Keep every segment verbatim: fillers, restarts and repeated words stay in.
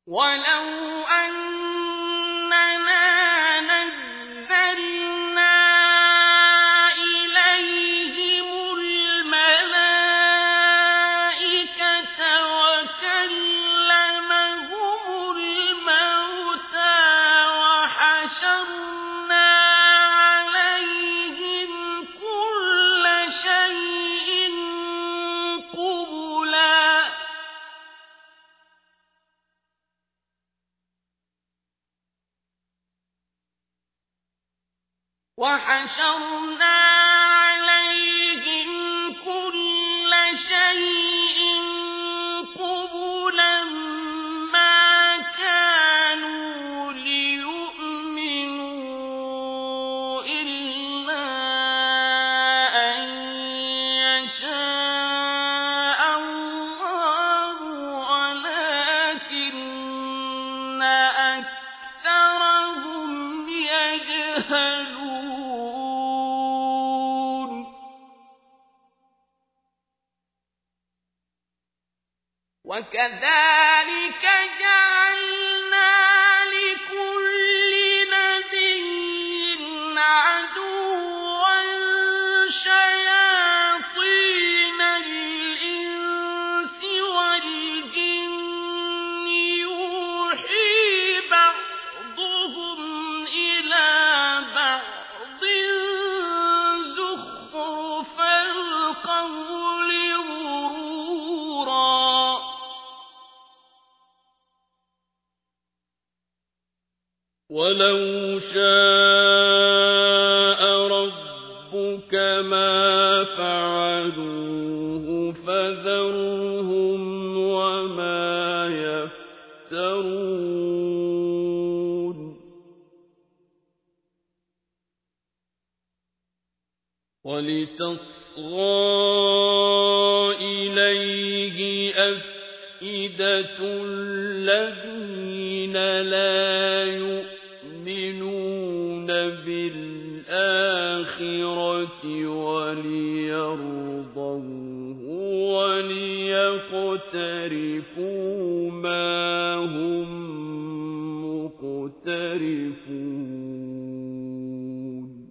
ولو أننا نزلنا إليهم الملائكة وكلمهم الموتى وحشرنا عليهم كل شيء قبلا وحشرنا عليهم كل شيء قبلا ما كانوا ليؤمنوا إلا أن يشاء الله ولكن أكثرهم يجهلون وكذلك جعلنا لكل نبي عدوا شياطين الإنس والجن يوحي بعضهم إلى بعض زخرف القول غرورا ولو شاء ربك ما فعلوه فذرهم وما يفترون ولتصغى إليه أفئدة الذين لا يؤمنون بالآخرة وليرضوه وليقترفوا ما هم مقترفون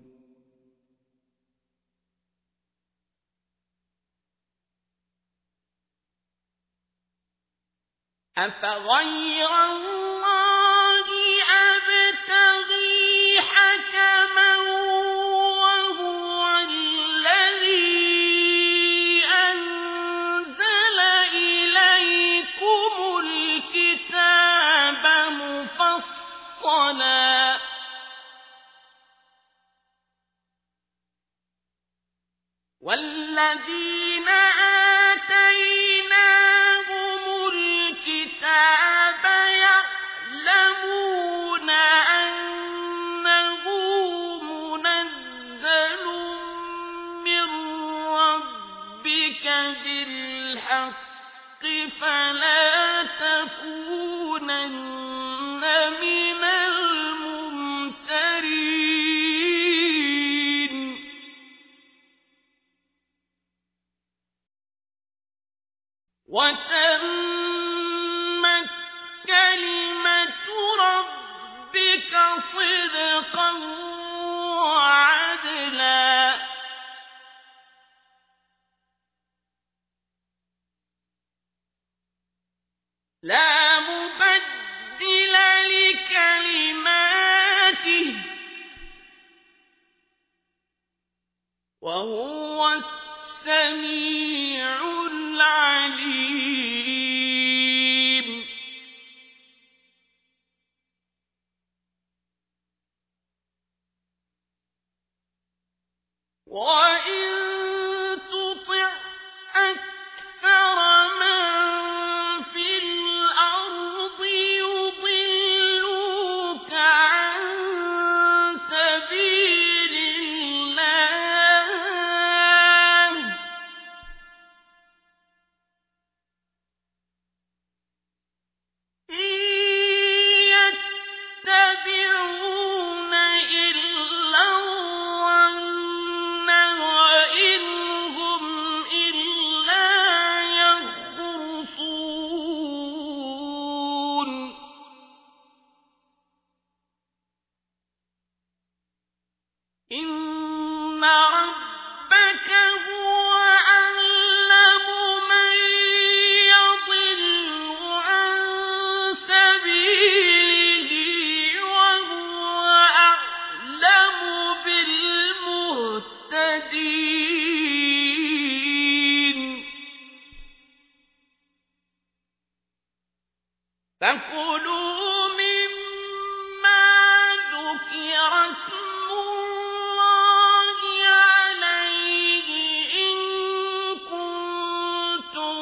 أفغير الله أبتغي حكما وهو الذي أنزل إليكم الكتاب مفصلا والذين آتيناهم الكتاب يعلمون أنه منزل من ربك بالحق فلا تكونن من الممترين وتمت كلمة ربك صدقا وعدلا لا مبدل لكلماته وهو السميع العليم وإن تطع أكثر من في الأرض يضلوك عن سبيل الله فكلوا مما ذكر اسم الله عليه إن كنتم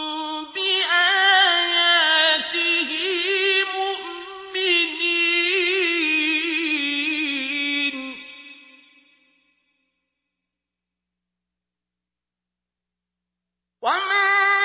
بآياته مؤمنين وما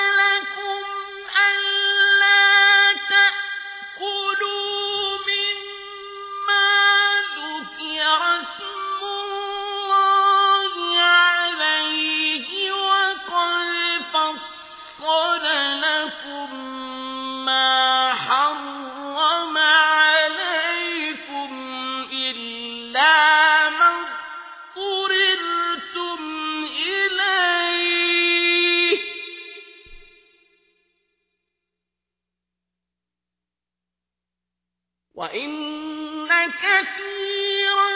وَإِنَّ كَثِيرًا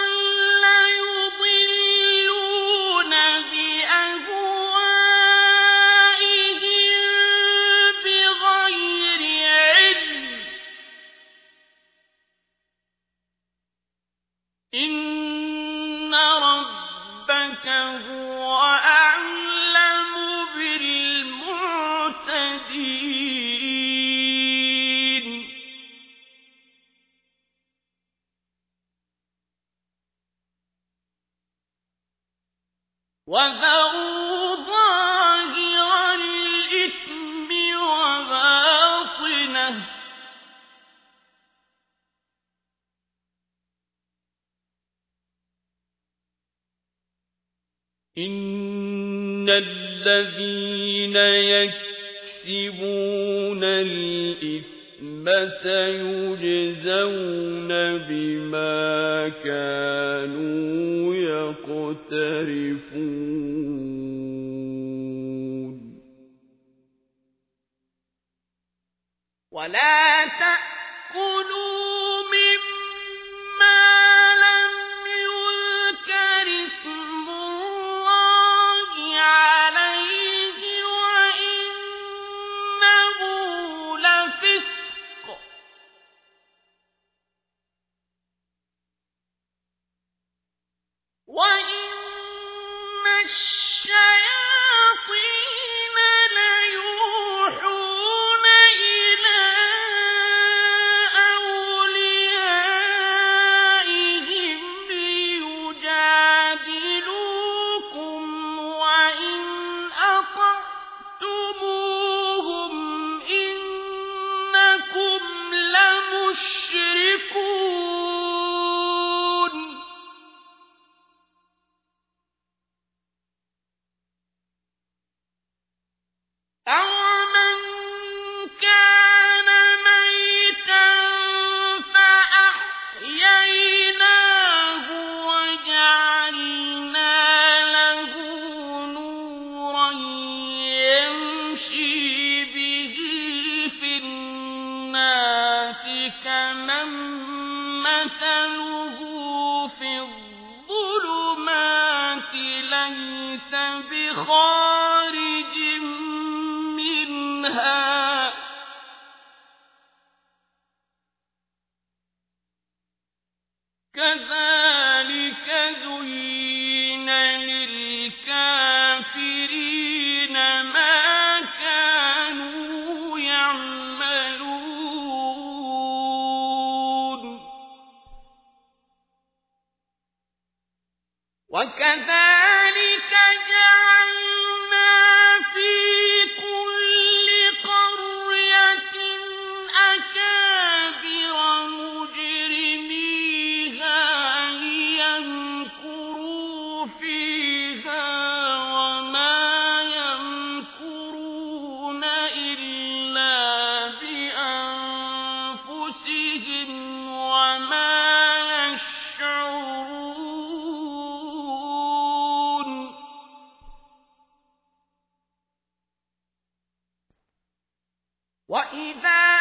لَّيُضِلُّونَ بِأَهْوَائِهِم بِغَيْرِ عِلْمٍ ۗ إِنَّ رَبَّكَ هُوَ أَعْلَمُ بِالْمُعْتَدِينَ وَذَرُوا ظَاهِرَ الْإِثْمِ وَبَاطِنَهُ ۚ إِنَّ الَّذِينَ يَكْسِبُونَ الْإِثْمَ سَيُجْزَوْنَ بِمَا كَانُوا يَقْتَرِفُونَ وَلَا تَأْكُلُوا مِمَّا لَمْ يُذْكَرِ اسْمُ اللَّهِ عَلَيْهِ وَإِنَّهُ لَفِسْقٌ ۗ وَإِنَّ الشَّيَاطِينَ لَيُوحُونَ إِلَىٰ أَوْلِيَائِهِمْ لِيُجَادِلُوكُمْ ۖ وَإِنْ أَطَعْتُمُوهُمْ إِنَّكُمْ لَمُشْرِكُونَ أَوَمَن كَانَ مَيْتًا فَأَحْيَيْنَاهُ وَجَعَلْنَا لَهُ نُورًا يَمْشِي بِهِ فِي النَّاسِ كَمَن مَّثَلُهُ فِي الظُّلُمَاتِ لَيْسَ بِخَارِجٍ منها كذلك زين للكافرين ما كانوا يعملون وكذلك جعلنا في كل قرية أكابر مجرميها ليمكروا فيها وما يمكرون إلا بأنفسهم وما يشعرون وَإِذَا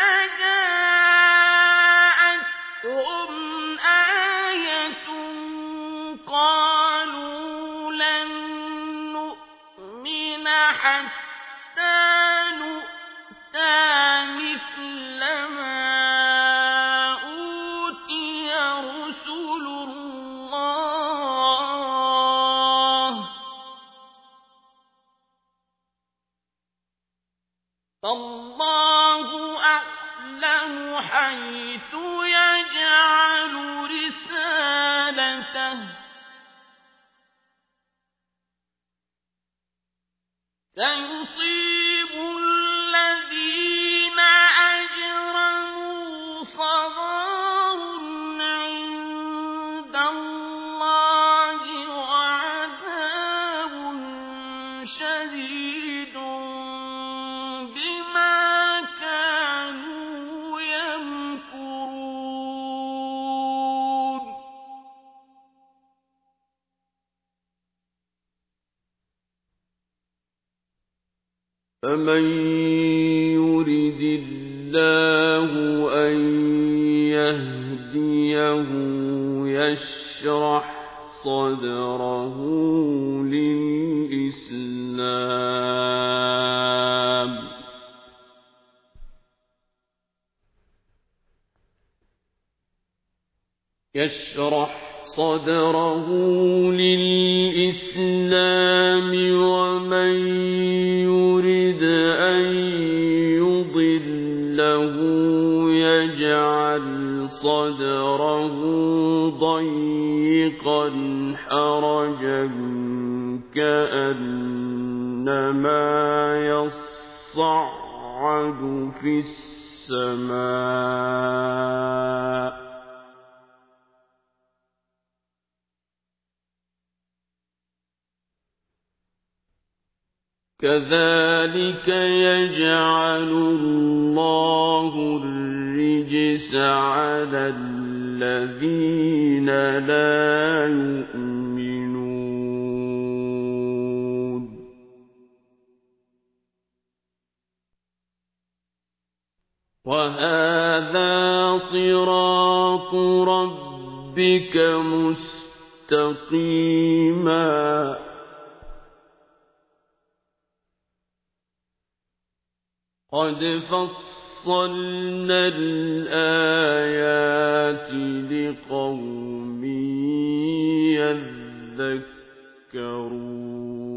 جَاءَتْهُمْ آيَةٌ قَالُوا لَن نُّؤْمِنَ حَتَّىٰ نُؤْتَىٰ مِثْلَ مَا حيث يجعل رسالته سيصيب الذين أجرموا صغار عند الله وعذاب شديد بما كانوا يمكرون فمن يرد الله أن يهديه يشرح صدره للإسلام يشرح صدره للإسلام ومن يرد أن يضله يجعل صدره ضيقا حرجا كأنما يصعد في السماء كذلك يجعل الله الرجس على الذين لا يؤمنون وهذا صراط ربك مستقيما قد فصلنا الآيات لقوم يذكرون